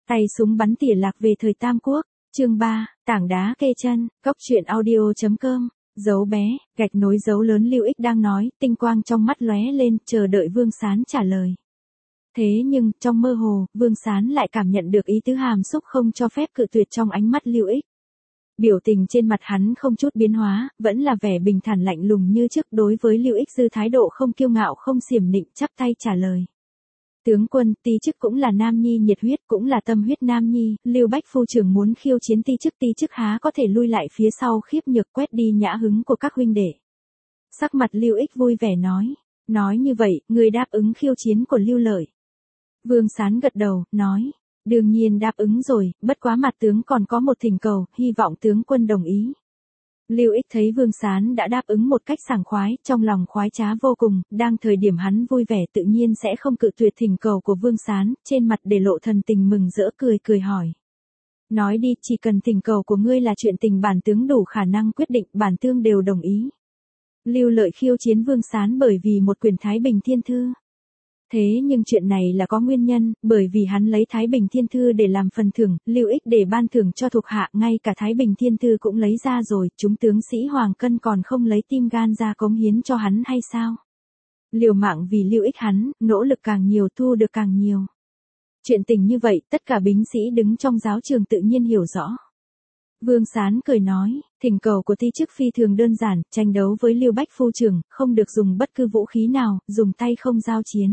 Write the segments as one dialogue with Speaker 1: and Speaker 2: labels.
Speaker 1: Tay súng bắn tỉa lạc về thời Tam Quốc, chương 3, tảng đá kê chân, cóc truyện audio.com, dấu bé, gạch nối dấu lớn Lưu Ích đang nói, tinh quang trong mắt lóe lên, chờ đợi Vương Sán trả lời. Thế nhưng, trong mơ hồ, Vương Sán lại cảm nhận được ý tứ hàm xúc không cho phép cự tuyệt trong ánh mắt Lưu Ích. Biểu tình trên mặt hắn không chút biến hóa, vẫn là vẻ bình thản lạnh lùng như trước. Đối với Lưu Ích dư thái độ không kiêu ngạo không xiểm nịnh, chắp tay trả lời. Tướng quân, ti chức cũng là nam nhi nhiệt huyết, cũng là tâm huyết nam nhi, Lưu Bách phu trưởng muốn khiêu chiến ti chức há có thể lui lại phía sau khiếp nhược, quét đi nhã hứng của các huynh đệ. Sắc mặt Lưu Ích vui vẻ nói như vậy, người đáp ứng khiêu chiến của Lưu Lợi. Vương Sán gật đầu, nói, đương nhiên đáp ứng rồi, bất quá mặt tướng còn có một thỉnh cầu, hy vọng tướng quân đồng ý. Lưu Ích thấy Vương Sán đã đáp ứng một cách sảng khoái, trong lòng khoái trá vô cùng, đang thời điểm hắn vui vẻ tự nhiên sẽ không cự tuyệt thỉnh cầu của Vương Sán, trên mặt để lộ thần tình mừng rỡ cười hỏi. Nói đi, chỉ cần thỉnh cầu của ngươi là chuyện tình bản tướng đủ khả năng quyết định, bản tướng đều đồng ý. Lưu Lợi khiêu chiến Vương Sán bởi vì một quyển Thái Bình Thiên Thư. Thế nhưng chuyện này là có nguyên nhân, bởi vì hắn lấy Thái Bình Thiên Thư để làm phần thưởng, Lưu Ích để ban thưởng cho thuộc hạ, ngay cả Thái Bình Thiên Thư cũng lấy ra rồi, chúng tướng sĩ Hoàng Cân còn không lấy tim gan ra cống hiến cho hắn hay sao? Liều mạng vì Lưu Ích hắn, nỗ lực càng nhiều thu được càng nhiều. Chuyện tình như vậy, tất cả binh sĩ đứng trong giáo trường tự nhiên hiểu rõ. Vương Sán cười nói, thỉnh cầu của ti chức phi thường đơn giản, tranh đấu với Lưu Bách phu trưởng, không được dùng bất cứ vũ khí nào, dùng tay không giao chiến.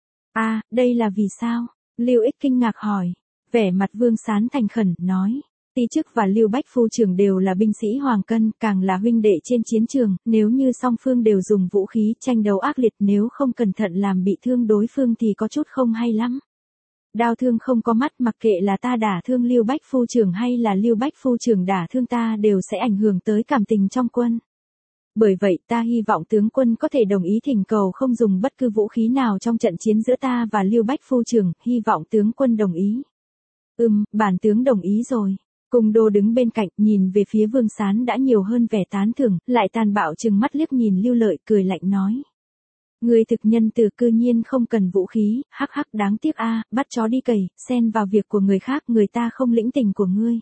Speaker 1: Đây là vì sao? Lưu Ích kinh ngạc hỏi. Vẻ mặt Vương Sán thành khẩn, nói. Ti chức và Lưu Bách phu trưởng đều là binh sĩ Hoàng Cân, càng là huynh đệ trên chiến trường, nếu như song phương đều dùng vũ khí tranh đấu ác liệt, nếu không cẩn thận làm bị thương đối phương thì có chút không hay lắm. Đao thương không có mắt, mặc kệ là ta đả thương Lưu Bách phu trưởng hay là Lưu Bách phu trưởng đả thương ta đều sẽ ảnh hưởng tới cảm tình trong quân. Bởi vậy ta hy vọng tướng quân có thể đồng ý thỉnh cầu không dùng bất cứ vũ khí nào trong trận chiến giữa ta và Lưu Bách phu trưởng, hy vọng tướng quân đồng ý. Bản tướng đồng ý rồi. Cung Đô đứng bên cạnh, nhìn về phía Vương Sán đã nhiều hơn vẻ tán thưởng, lại tàn bạo trừng mắt liếc nhìn Lưu Lợi, cười lạnh nói. Người thực nhân từ cư nhiên không cần vũ khí, hắc đáng tiếc bắt chó đi cày, xen vào việc của người khác, người ta không lĩnh tình của ngươi.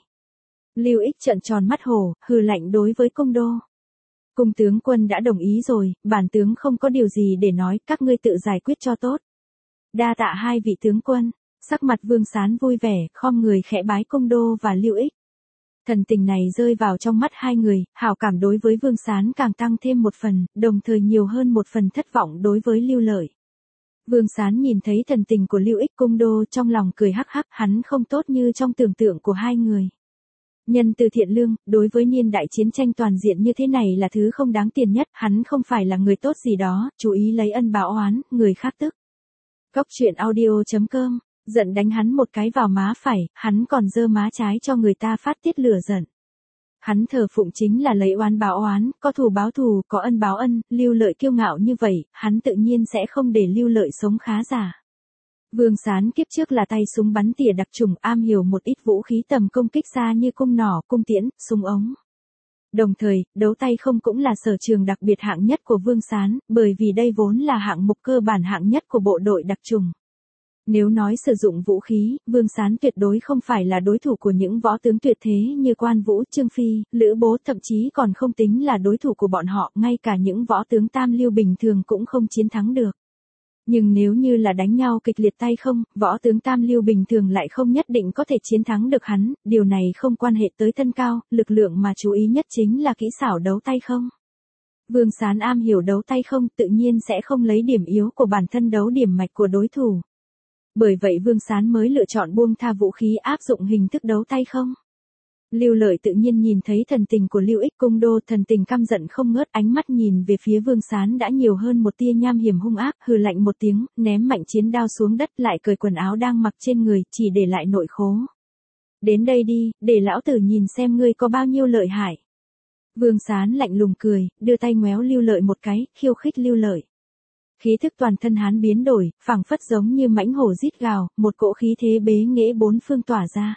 Speaker 1: Lưu Ích trợn tròn mắt hổ, hừ lạnh đối với Cung Đô. Cung tướng quân đã đồng ý rồi, bản tướng không có điều gì để nói, các ngươi tự giải quyết cho tốt. Đa tạ hai vị tướng quân. Sắc mặt Vương Sán vui vẻ, khom người khẽ bái Cung Đô và Lưu Ích. Thần tình này rơi vào trong mắt hai người, hảo cảm đối với Vương Sán càng tăng thêm một phần, đồng thời nhiều hơn một phần thất vọng đối với Lưu Lợi. Vương Sán nhìn thấy thần tình của Lưu Ích, Cung Đô trong lòng cười hắc, hắn không tốt như trong tưởng tượng của hai người. Nhân từ thiện lương, đối với niên đại chiến tranh toàn diện như thế này là thứ không đáng tiền nhất, hắn không phải là người tốt gì đó, chú ý lấy ân báo oán, người khác tức. Cóc truyện audio.com, giận đánh hắn một cái vào má phải, hắn còn giơ má trái cho người ta phát tiết lửa giận. Hắn thờ phụng chính là lấy oán báo oán, có thù báo thù, có ân báo ân, Lưu Lợi kiêu ngạo như vậy, hắn tự nhiên sẽ không để Lưu Lợi sống khá giả. Vương Sán kiếp trước là tay súng bắn tỉa đặc trùng, am hiểu một ít vũ khí tầm công kích xa như cung nỏ, cung tiễn, súng ống. Đồng thời, đấu tay không cũng là sở trường đặc biệt hạng nhất của Vương Sán, bởi vì đây vốn là hạng mục cơ bản hạng nhất của bộ đội đặc trùng. Nếu nói sử dụng vũ khí, Vương Sán tuyệt đối không phải là đối thủ của những võ tướng tuyệt thế như Quan Vũ, Trương Phi, Lữ Bố, thậm chí còn không tính là đối thủ của bọn họ, ngay cả những võ tướng tam lưu bình thường cũng không chiến thắng được. Nhưng nếu như là đánh nhau kịch liệt tay không, võ tướng tam lưu bình thường lại không nhất định có thể chiến thắng được hắn, điều này không quan hệ tới thân cao, lực lượng mà chú ý nhất chính là kỹ xảo đấu tay không. Vương Sán am hiểu đấu tay không, tự nhiên sẽ không lấy điểm yếu của bản thân đấu điểm mạch của đối thủ. Bởi vậy Vương Sán mới lựa chọn buông tha vũ khí áp dụng hình thức đấu tay không. Lưu Lợi tự nhiên nhìn thấy thần tình của Lưu Ích, Cung Đô thần tình căm giận không ngớt, ánh mắt nhìn về phía Vương Sán đã nhiều hơn một tia nham hiểm hung ác, hừ lạnh một tiếng, ném mạnh chiến đao xuống đất, lại cởi quần áo đang mặc trên người, chỉ để lại nội khố. Đến đây đi, để lão tử nhìn xem ngươi có bao nhiêu lợi hại. Vương Sán lạnh lùng cười, đưa tay ngoéo Lưu Lợi một cái, khiêu khích Lưu Lợi. Khí thức toàn thân hắn biến đổi, phảng phất giống như mãnh hổ rít gào, một cỗ khí thế bế nghệ bốn phương tỏa ra.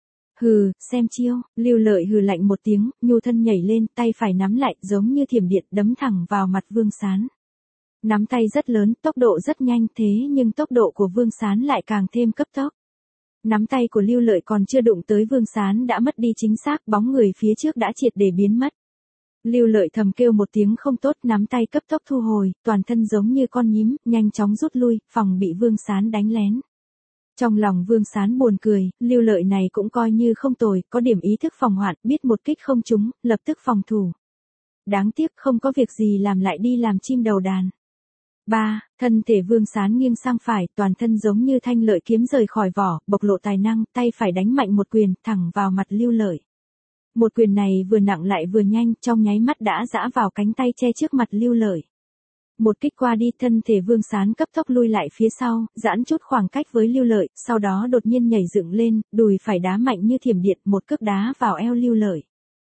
Speaker 1: Hừ, xem chiêu, Lưu Lợi hừ lạnh một tiếng, nhu thân nhảy lên, tay phải nắm lại, giống như thiểm điện, đấm thẳng vào mặt Vương Sán. Nắm tay rất lớn, tốc độ rất nhanh, thế nhưng tốc độ của Vương Sán lại càng thêm cấp tốc. Nắm tay của Lưu Lợi còn chưa đụng tới Vương Sán đã mất đi chính xác, bóng người phía trước đã triệt để biến mất. Lưu Lợi thầm kêu một tiếng không tốt, nắm tay cấp tốc thu hồi, toàn thân giống như con nhím, nhanh chóng rút lui, phòng bị Vương Sán đánh lén. Trong lòng Vương Sán buồn cười, Lưu Lợi này cũng coi như không tồi, có điểm ý thức phòng hoạn, biết một kích không trúng, lập tức phòng thủ. Đáng tiếc không có việc gì làm lại đi làm chim đầu đàn. 3. Thân thể Vương Sán nghiêng sang phải, toàn thân giống như thanh lợi kiếm rời khỏi vỏ, bộc lộ tài năng, tay phải đánh mạnh một quyền, thẳng vào mặt Lưu Lợi. Một quyền này vừa nặng lại vừa nhanh, trong nháy mắt đã giã vào cánh tay che trước mặt Lưu Lợi. Một kích qua đi, thân thể Vương Sán cấp tốc lui lại phía sau, giãn chút khoảng cách với Lưu Lợi, sau đó đột nhiên nhảy dựng lên, đùi phải đá mạnh như thiểm điện, một cước đá vào eo Lưu Lợi.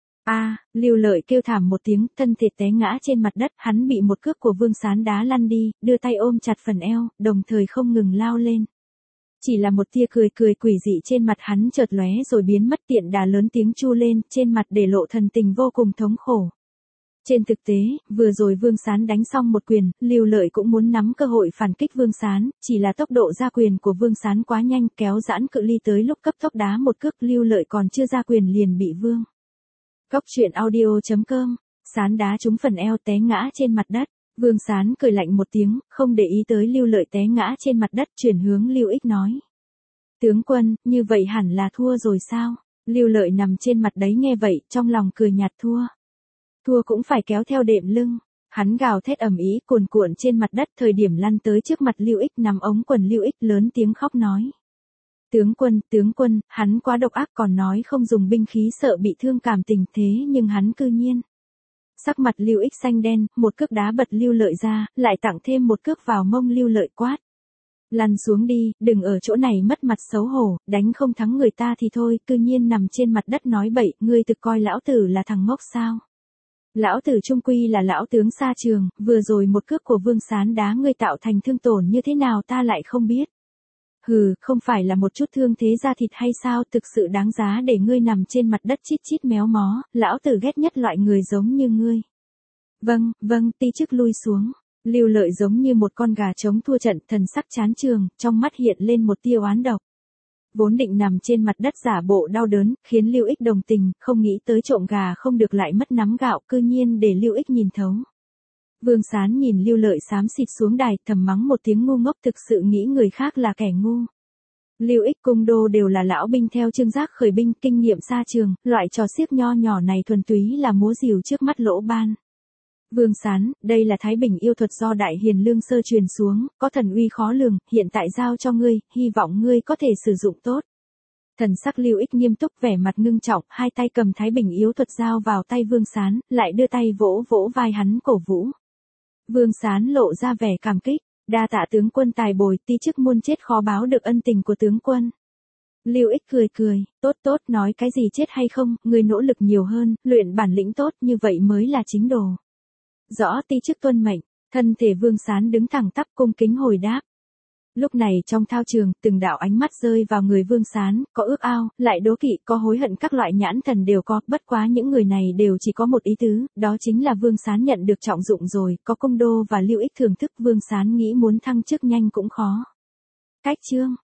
Speaker 1: Lưu Lợi kêu thảm một tiếng, thân thể té ngã trên mặt đất, hắn bị một cước của Vương Sán đá lăn đi, đưa tay ôm chặt phần eo, đồng thời không ngừng lao lên. Chỉ là một tia cười quỷ dị trên mặt hắn chợt lóe rồi biến mất, tiện đà lớn tiếng chu lên, trên mặt để lộ thần tình vô cùng thống khổ. Trên thực tế, vừa rồi Vương Sán đánh xong một quyền, Lưu Lợi cũng muốn nắm cơ hội phản kích Vương Sán, chỉ là tốc độ ra quyền của Vương Sán quá nhanh, kéo giãn cự ly tới lúc cấp tốc đá một cước, Lưu Lợi còn chưa ra quyền liền bị Vương. Cốc truyện audio.com, Sán đá trúng phần eo té ngã trên mặt đất. Vương Sán cười lạnh một tiếng, không để ý tới Lưu Lợi té ngã trên mặt đất, chuyển hướng Lưu Ích nói. Tướng quân, như vậy hẳn là thua rồi sao? Lưu Lợi nằm trên mặt đấy nghe vậy, trong lòng cười nhạt thua. Thua cũng phải kéo theo đệm lưng. Hắn gào thét ầm ĩ cuồn cuộn trên mặt đất, thời điểm lăn tới trước mặt Lưu Ích, nằm ống quần Lưu Ích lớn tiếng khóc nói. Tướng quân, hắn quá độc ác, còn nói không dùng binh khí sợ bị thương cảm tình, thế nhưng hắn cư nhiên. Sắc mặt Lưu Ích xanh đen, một cước đá bật Lưu Lợi ra, lại tặng thêm một cước vào mông Lưu Lợi quát. Lăn xuống đi, đừng ở chỗ này mất mặt xấu hổ, đánh không thắng người ta thì thôi, cư nhiên nằm trên mặt đất nói bậy, ngươi thực coi lão tử là thằng ngốc sao? Lão tử trung quy là lão tướng xa trường, vừa rồi một cước của Vương Sán đá ngươi tạo thành thương tổn như thế nào ta lại không biết. Hừ, không phải là một chút thương thế da thịt hay sao, thực sự đáng giá để ngươi nằm trên mặt đất chít chít méo mó, lão tử ghét nhất loại người giống như ngươi. Vâng, ti chức lui xuống. Lưu Lợi giống như một con gà trống thua trận, thần sắc chán trường, trong mắt hiện lên một tia oán độc. Vốn định nằm trên mặt đất giả bộ đau đớn, khiến Lưu Ích đồng tình, không nghĩ tới trộm gà không được lại mất nắm gạo, cư nhiên để Lưu Ích nhìn thấu. Vương Sán nhìn Lưu Lợi xám xịt xuống đài, thầm mắng một tiếng ngu ngốc, thực sự nghĩ người khác là kẻ ngu. Lưu Ích cung đô đều là lão binh theo Trương Giác khởi binh, kinh nghiệm xa trường, loại trò xiếc nho nhỏ này thuần túy là múa rìu trước mắt lỗ ban. Vương Sán, đây là Thái Bình yêu thuật do Đại Hiền Lương Sơ truyền xuống, có thần uy khó lường, hiện tại giao cho ngươi, hy vọng ngươi có thể sử dụng tốt. Thần sắc Lưu Ích nghiêm túc, vẻ mặt ngưng trọng, hai tay cầm Thái Bình yếu thuật giao vào tay Vương Sán, lại đưa tay vỗ vỗ vai hắn cổ vũ. Vương Sán lộ ra vẻ cảm kích, đa tạ tướng quân tài bồi, ti chức muôn chết khó báo được ân tình của tướng quân. Lưu Ích cười, tốt, nói cái gì chết hay không, ngươi nỗ lực nhiều hơn, luyện bản lĩnh tốt, như vậy mới là chính đồ. Rõ, ti chức tuân mệnh. Thân thể Vương Sán đứng thẳng tắp cung kính hồi đáp. Lúc này trong thao trường, từng đạo ánh mắt rơi vào người Vương Sán, có ước ao, lại đố kỵ, có hối hận, các loại nhãn thần đều có, bất quá những người này đều chỉ có một ý tứ, đó chính là Vương Sán nhận được trọng dụng rồi, có Cung Đô và Lưu Ích thưởng thức, Vương Sán nghĩ muốn thăng chức nhanh cũng khó. Cách chương